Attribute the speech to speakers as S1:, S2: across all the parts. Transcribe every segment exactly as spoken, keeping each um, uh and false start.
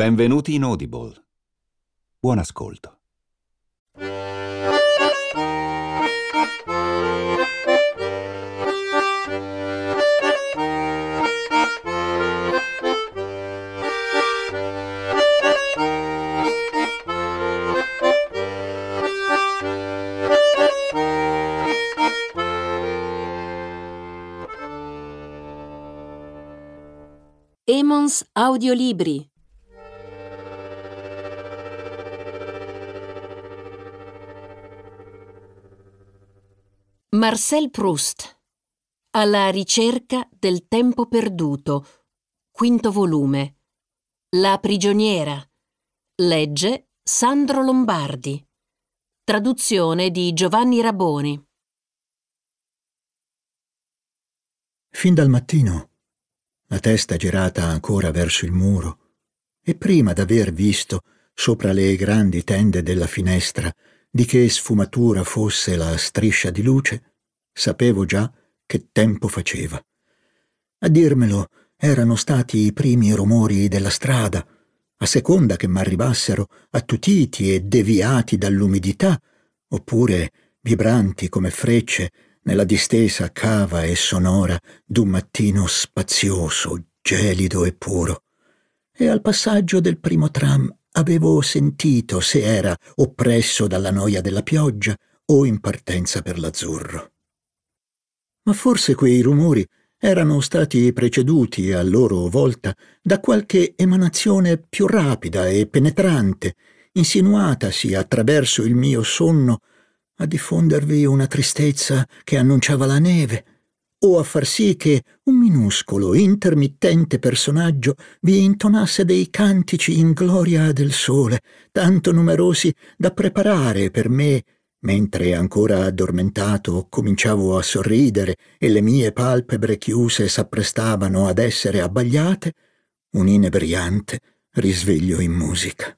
S1: Benvenuti in Audible. Buon ascolto.
S2: Emons Audiolibri. Marcel Proust. Alla ricerca del tempo perduto. Quinto volume. La prigioniera. Legge Sandro Lombardi. Traduzione di Giovanni Raboni.
S3: Fin dal mattino, la testa girata ancora verso il muro, e prima d'aver visto sopra le grandi tende della finestra di che sfumatura fosse la striscia di luce, sapevo già che tempo faceva. A dirmelo erano stati i primi rumori della strada, a seconda che m'arrivassero attutiti e deviati dall'umidità, oppure vibranti come frecce nella distesa cava e sonora d'un mattino spazioso, gelido e puro. E al passaggio del primo tram avevo sentito se era oppresso dalla noia della pioggia o in partenza per l'azzurro. Ma forse quei rumori erano stati preceduti a loro volta da qualche emanazione più rapida e penetrante, insinuatasi attraverso il mio sonno a diffondervi una tristezza che annunciava la neve, o a far sì che un minuscolo, intermittente personaggio vi intonasse dei cantici in gloria del sole, tanto numerosi da preparare per me, mentre ancora addormentato cominciavo a sorridere e le mie palpebre chiuse s'apprestavano ad essere abbagliate, un inebriante risveglio in musica.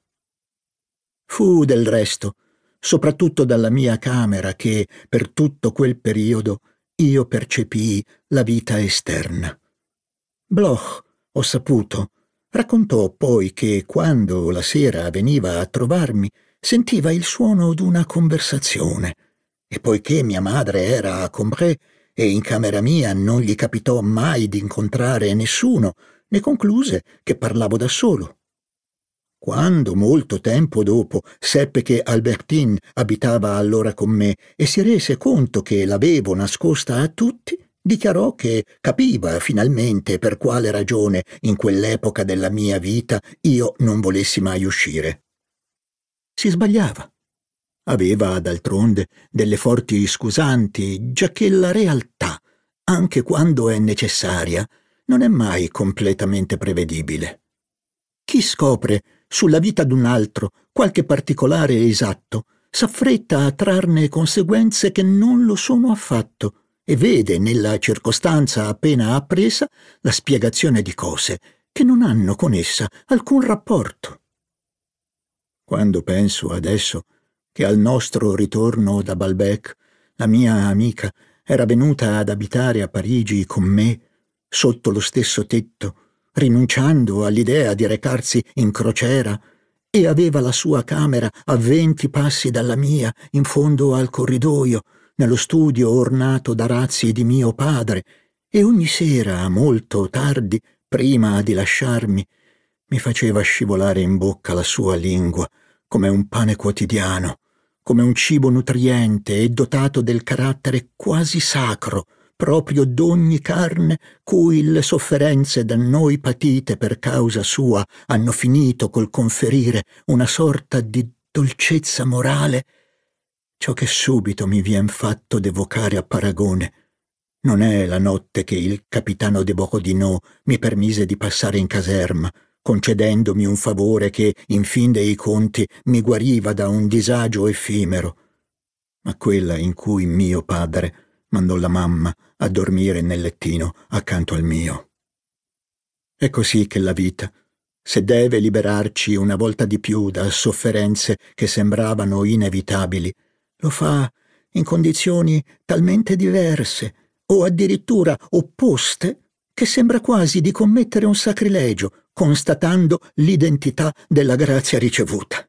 S3: Fu del resto soprattutto dalla mia camera che, per tutto quel periodo, io percepii la vita esterna. Bloch, ho saputo, raccontò poi che quando la sera veniva a trovarmi sentiva il suono d'una conversazione, e poiché mia madre era a Combray e in camera mia non gli capitò mai d'incontrare nessuno, ne concluse che parlavo da solo. Quando, molto tempo dopo, seppe che Albertine abitava allora con me e si rese conto che l'avevo nascosta a tutti, dichiarò che capiva finalmente per quale ragione in quell'epoca della mia vita io non volessi mai uscire. Si sbagliava. Aveva, d'altronde, delle forti scusanti, giacché la realtà, anche quando è necessaria, non è mai completamente prevedibile. Chi scopre sulla vita d'un altro qualche particolare esatto s'affretta a trarne conseguenze che non lo sono affatto e vede nella circostanza appena appresa la spiegazione di cose che non hanno con essa alcun rapporto. Quando penso adesso che al nostro ritorno da Balbec la mia amica era venuta ad abitare a Parigi con me sotto lo stesso tetto, rinunciando all'idea di recarsi in crociera, e aveva la sua camera a venti passi dalla mia, in fondo al corridoio, nello studio ornato d'arazzi di mio padre, e ogni sera, molto tardi, prima di lasciarmi, mi faceva scivolare in bocca la sua lingua, come un pane quotidiano, come un cibo nutriente e dotato del carattere quasi sacro, proprio d'ogni carne cui le sofferenze da noi patite per causa sua hanno finito col conferire una sorta di dolcezza morale. Ciò che subito mi vien fatto d'evocare a paragone non è la notte che il capitano de Borodino mi permise di passare in caserma, concedendomi un favore che, in fin dei conti, mi guariva da un disagio effimero, ma quella in cui mio padre mandò la mamma a dormire nel lettino accanto al mio. È così che la vita, se deve liberarci una volta di più da sofferenze che sembravano inevitabili, lo fa in condizioni talmente diverse o addirittura opposte che sembra quasi di commettere un sacrilegio constatando l'identità della grazia ricevuta.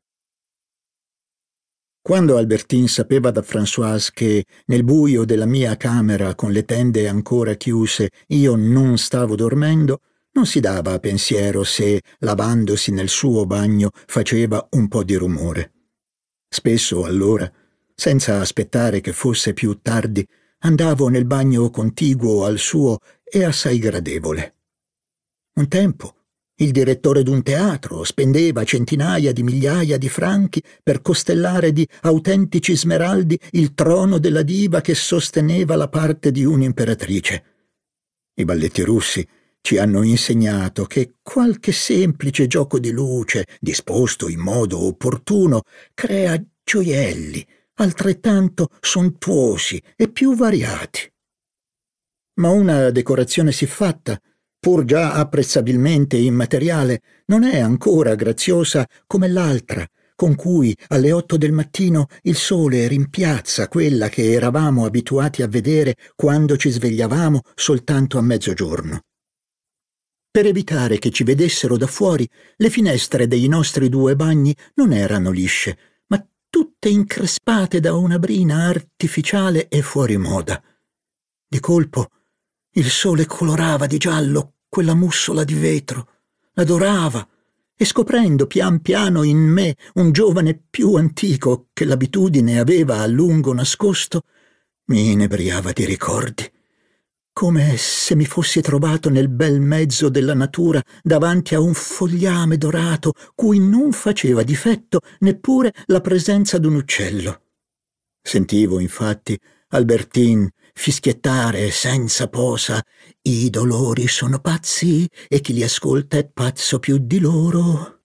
S3: Quando Albertine sapeva da Françoise che nel buio della mia camera, con le tende ancora chiuse, io non stavo dormendo, non si dava a pensiero se, lavandosi nel suo bagno, faceva un po' di rumore. Spesso, allora, senza aspettare che fosse più tardi, andavo nel bagno contiguo al suo e assai gradevole. Un tempo il direttore d'un teatro spendeva centinaia di migliaia di franchi per costellare di autentici smeraldi il trono della diva che sosteneva la parte di un'imperatrice. I balletti russi ci hanno insegnato che qualche semplice gioco di luce, disposto in modo opportuno, crea gioielli altrettanto sontuosi e più variati. Ma una decorazione siffatta, pur già apprezzabilmente immateriale, non è ancora graziosa come l'altra, con cui alle otto del mattino il sole rimpiazza quella che eravamo abituati a vedere quando ci svegliavamo soltanto a mezzogiorno. Per evitare che ci vedessero da fuori, le finestre dei nostri due bagni non erano lisce, ma tutte increspate da una brina artificiale e fuori moda. Di colpo il sole colorava di giallo quella mussola di vetro, la dorava, e scoprendo pian piano in me un giovane più antico che l'abitudine aveva a lungo nascosto, mi inebriava di ricordi, come se mi fossi trovato nel bel mezzo della natura davanti a un fogliame dorato cui non faceva difetto neppure la presenza d'un uccello. Sentivo infatti Albertine fischiettare senza posa: «I dolori sono pazzi e chi li ascolta è pazzo più di loro».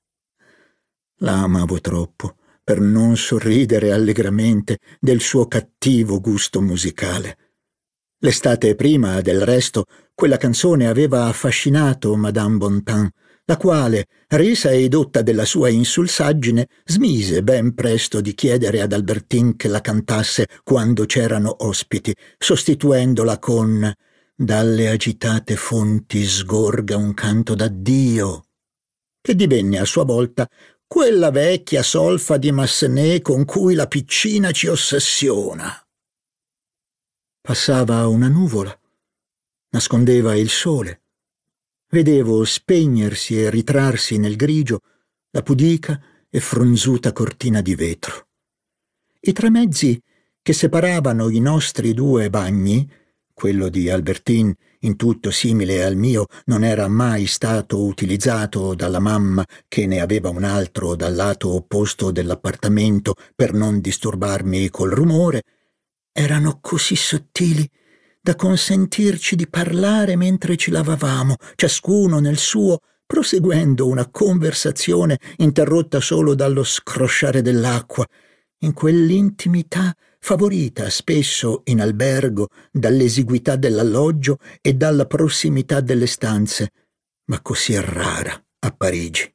S3: La amavo troppo per non sorridere allegramente del suo cattivo gusto musicale. L'estate prima, del resto, quella canzone aveva affascinato Madame Bontemps, la quale, resa edotta della sua insulsaggine, smise ben presto di chiedere ad Albertine che la cantasse quando c'erano ospiti, sostituendola con «Dalle agitate fonti sgorga un canto d'addio», che divenne a sua volta quella vecchia solfa di Massenet con cui la piccina ci ossessiona. Passava una nuvola, nascondeva il sole. Vedevo spegnersi e ritrarsi nel grigio la pudica e fronzuta cortina di vetro. I tre mezzi che separavano i nostri due bagni, quello di Albertine, in tutto simile al mio, non era mai stato utilizzato dalla mamma, che ne aveva un altro dal lato opposto dell'appartamento per non disturbarmi col rumore, erano così sottili da consentirci di parlare mentre ci lavavamo, ciascuno nel suo, proseguendo una conversazione interrotta solo dallo scrosciare dell'acqua, in quell'intimità favorita spesso in albergo dall'esiguità dell'alloggio e dalla prossimità delle stanze, ma così rara a Parigi.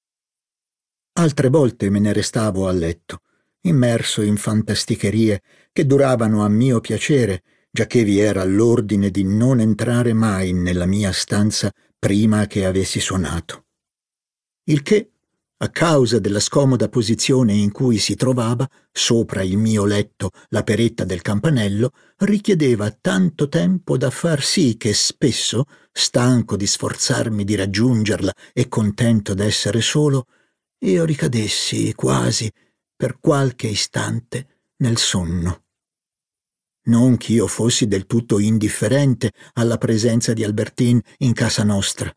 S3: Altre volte me ne restavo a letto, immerso in fantasticherie che duravano a mio piacere, giacché vi era l'ordine di non entrare mai nella mia stanza prima che avessi suonato. Il che, a causa della scomoda posizione in cui si trovava, sopra il mio letto la peretta del campanello, richiedeva tanto tempo da far sì che spesso, stanco di sforzarmi di raggiungerla e contento d'essere solo, io ricadessi quasi per qualche istante nel sonno. Non ch'io fossi del tutto indifferente alla presenza di Albertine in casa nostra.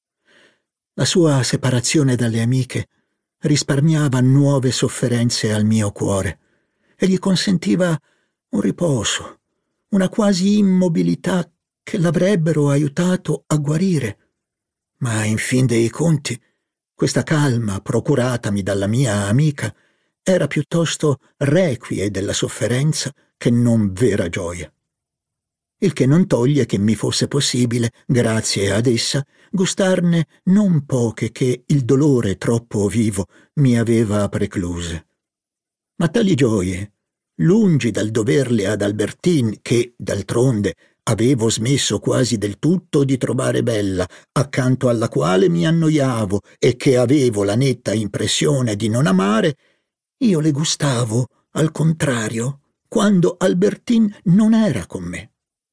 S3: La sua separazione dalle amiche risparmiava nuove sofferenze al mio cuore e gli consentiva un riposo, una quasi immobilità che l'avrebbero aiutato a guarire. Ma in fin dei conti, questa calma procuratami dalla mia amica era piuttosto requie della sofferenza che non vera gioia. Il che non toglie che mi fosse possibile, grazie ad essa, gustarne non poche che il dolore troppo vivo mi aveva precluse. Ma tali gioie, lungi dal doverle ad Albertine, che, d'altronde, avevo smesso quasi del tutto di trovare bella, accanto alla quale mi annoiavo e che avevo la netta impressione di non amare, io le gustavo, al contrario, quando Albertine non era con me.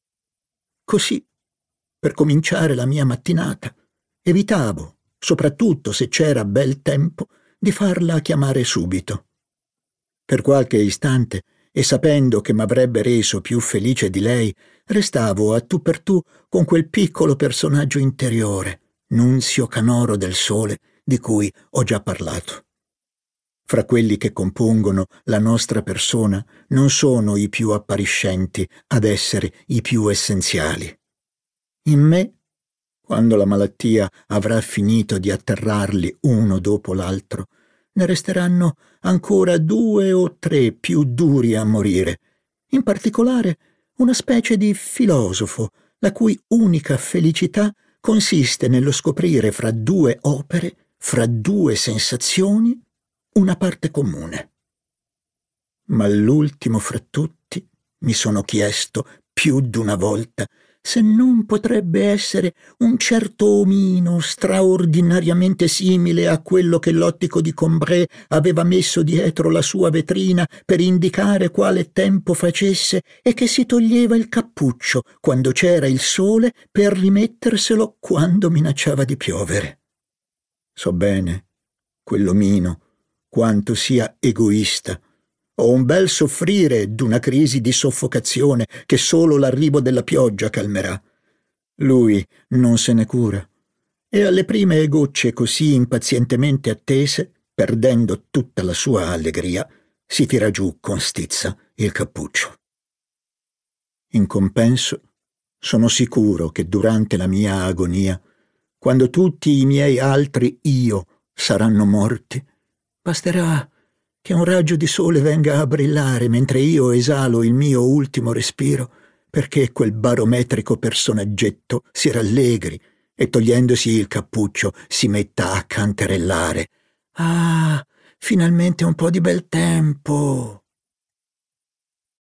S3: Così, per cominciare la mia mattinata, evitavo, soprattutto se c'era bel tempo, di farla chiamare subito. Per qualche istante, e sapendo che m'avrebbe reso più felice di lei, restavo a tu per tu con quel piccolo personaggio interiore, Nunzio Canoro del Sole, di cui ho già parlato. Fra quelli che compongono la nostra persona non sono i più appariscenti ad essere i più essenziali. In me, quando la malattia avrà finito di atterrarli uno dopo l'altro, ne resteranno ancora due o tre più duri a morire, in particolare una specie di filosofo, la cui unica felicità consiste nello scoprire fra due opere, fra due sensazioni, una parte comune. Ma l'ultimo fra tutti mi sono chiesto più d'una volta se non potrebbe essere un certo omino straordinariamente simile a quello che l'ottico di Combray aveva messo dietro la sua vetrina per indicare quale tempo facesse e che si toglieva il cappuccio quando c'era il sole per rimetterselo quando minacciava di piovere. So bene, quell'omino, quanto sia egoista. Ho un bel soffrire d'una crisi di soffocazione che solo l'arrivo della pioggia calmerà. Lui non se ne cura, e alle prime gocce così impazientemente attese, perdendo tutta la sua allegria, si tira giù con stizza il cappuccio. In compenso, sono sicuro che durante la mia agonia, quando tutti i miei altri io saranno morti, basterà che un raggio di sole venga a brillare mentre io esalo il mio ultimo respiro, perché quel barometrico personaggetto si rallegri e togliendosi il cappuccio si metta a canterellare. Ah, finalmente un po' di bel tempo!